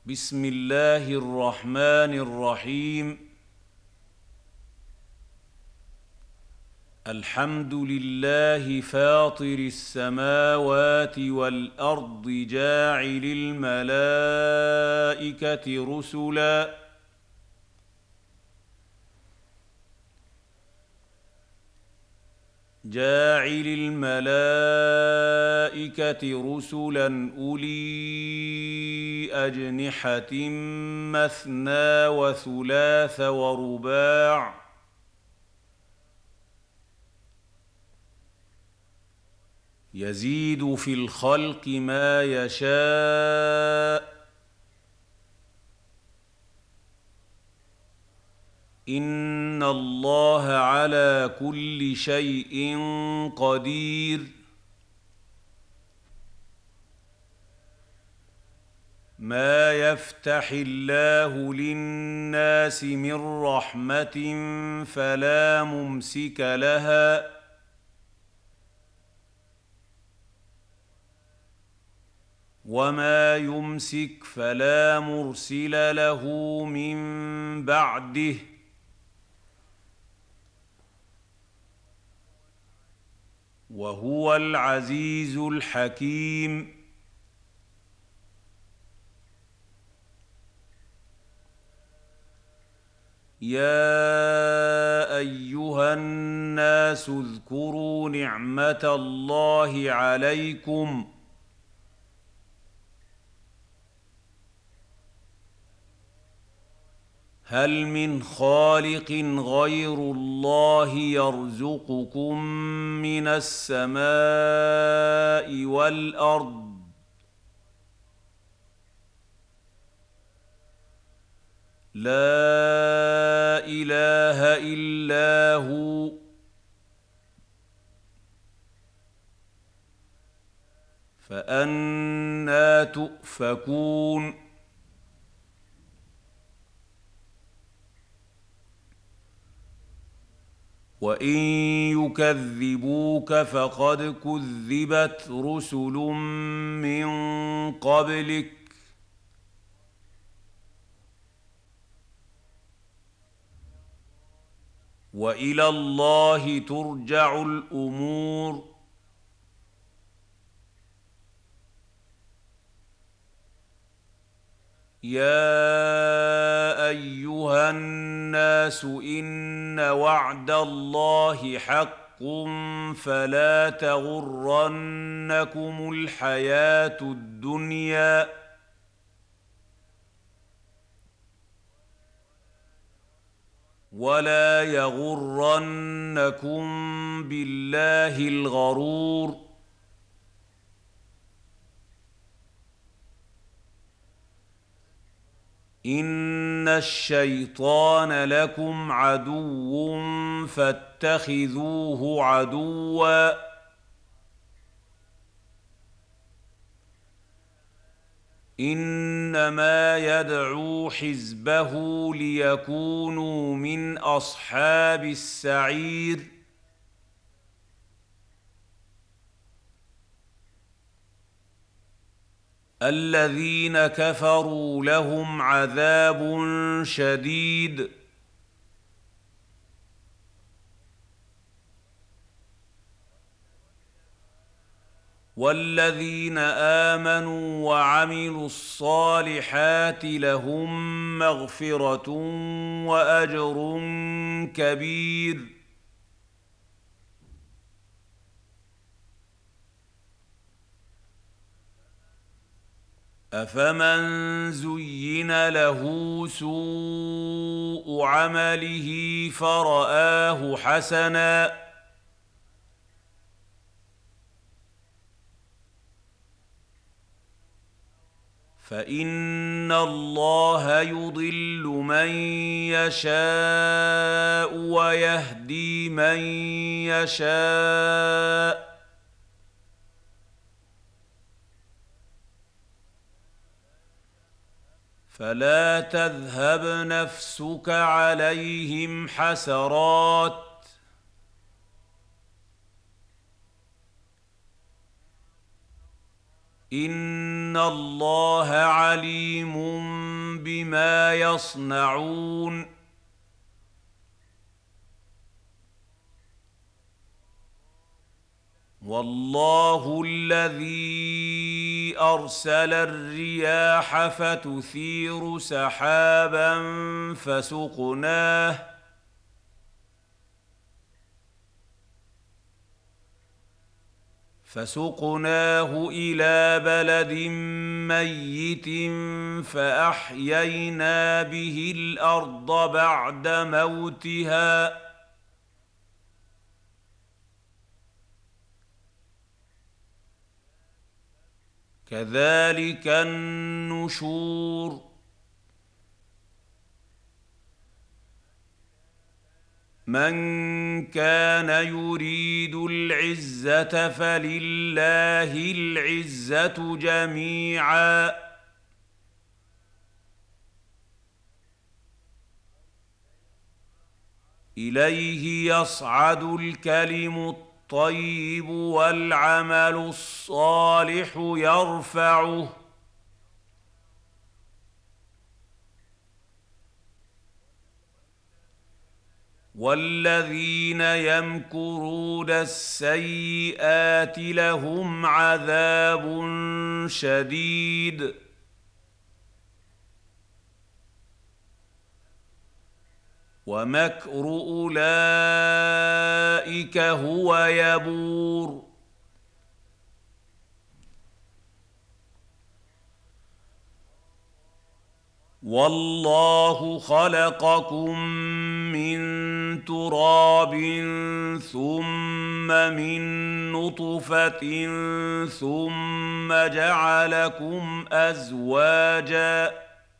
بسم الله الرحمن الرحيم. الحمد لله فاطر السماوات والأرض جاعل الملائكة رسلا أولي أجنحة مثنى وثلاث ورباع يزيد في الخلق ما يشاء إن الله على كل شيء قدير. ما يفتح الله للناس من رحمة فلا ممسك لها وما يمسك فلا مرسل له من بعده وهو العزيز الحكيم. يا أيها الناس اذكروا نعمة الله عليكم هل من خالق غير الله يرزقكم من السماء والأرض لا إله إلا هو فأنى تؤفكون. وإن يكذبوك فقد كذبت رسل من قبلك وإلى الله ترجع الأمور. يا أيها الناس إن وعد الله حق فلا تغرنكم الحياة الدنيا ولا يغرنكم بالله الغرور. إن الشيطان لكم عدو فاتخذوه عدوا إنما يدعو حزبه ليكونوا من أصحاب السعير. الذين كفروا لهم عذاب شديد والذين آمنوا وعملوا الصالحات لهم مغفرة وأجر كبير. أفمن زين له سوء عمله فرآه حسنا فإن الله يضل من يشاء ويهدي من يشاء فلا تذهب نفسك عليهم حسرات إن الله عليم ما يصنعون والله الذي أرسل الرياح فتثير سحابا فسقناه إلى بلد ميت فأحيينا به الأرض بعد موتها كذلك النشور من كان يريد العزة فلله العزة جميعا إليه يصعد الكلم الطيب والعمل الصالح يرفعه والذين يمكرون السيئات لهم عذاب شديد ومكر أولئك هو يبور والله خلقكم من تراب ثم من نطفة ثم جعلكم أزواجا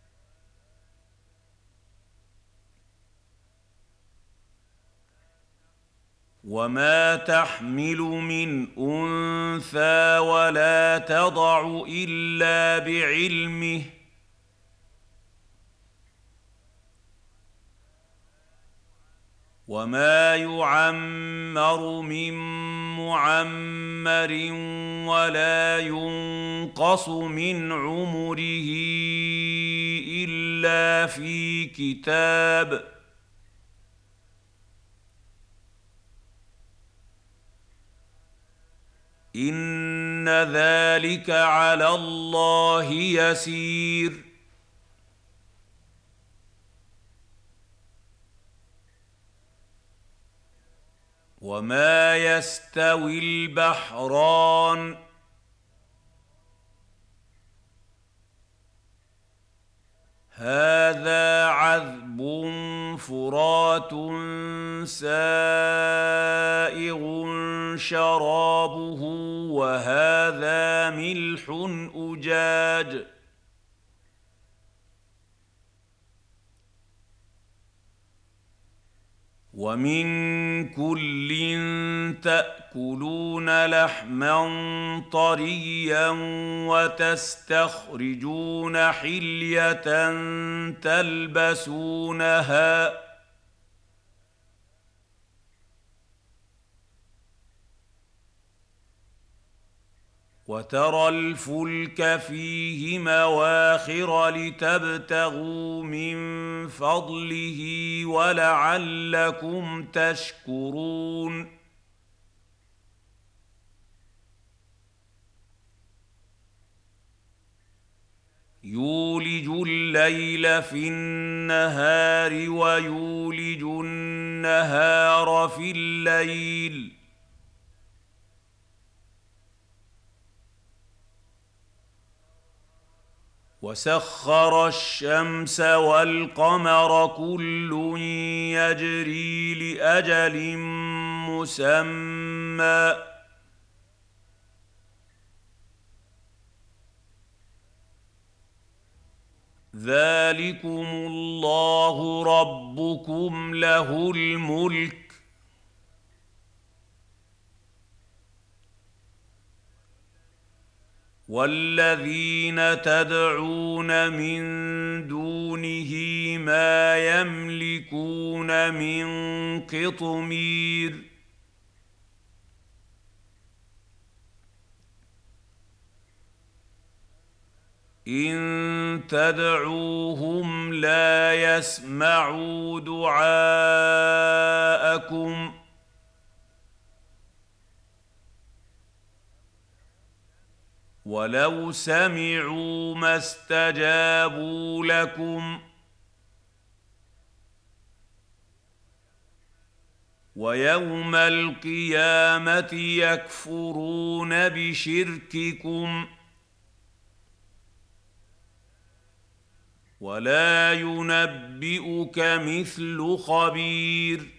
وما تحمل من أنثى ولا تضع إلا بعلمه وما يعمر من معمر ولا ينقص من عمره إلا في كتاب إن ذلك على الله يسير وما يستوي البحران هذا عذب فرات سائغ شرابه وهذا ملح أجاج ومن كل تأكلون لحما طريا وتستخرجون حلية تلبسونها وترى الفلك فيه مواخر لتبتغوا من فضله ولعلكم تشكرون يولج الليل في النهار ويولج النهار في الليل وسخر الشمس والقمر كل يجري لأجل مسمى ذلكم الله ربكم له الملك والذين تدعون من دونه ما يملكون من قطمير إن تدعوهم لا يسمعوا دعاءكم ولو سمعوا ما استجابوا لكم ويوم القيامة يكفرون بشرككم ولا ينبئك مثل خبير.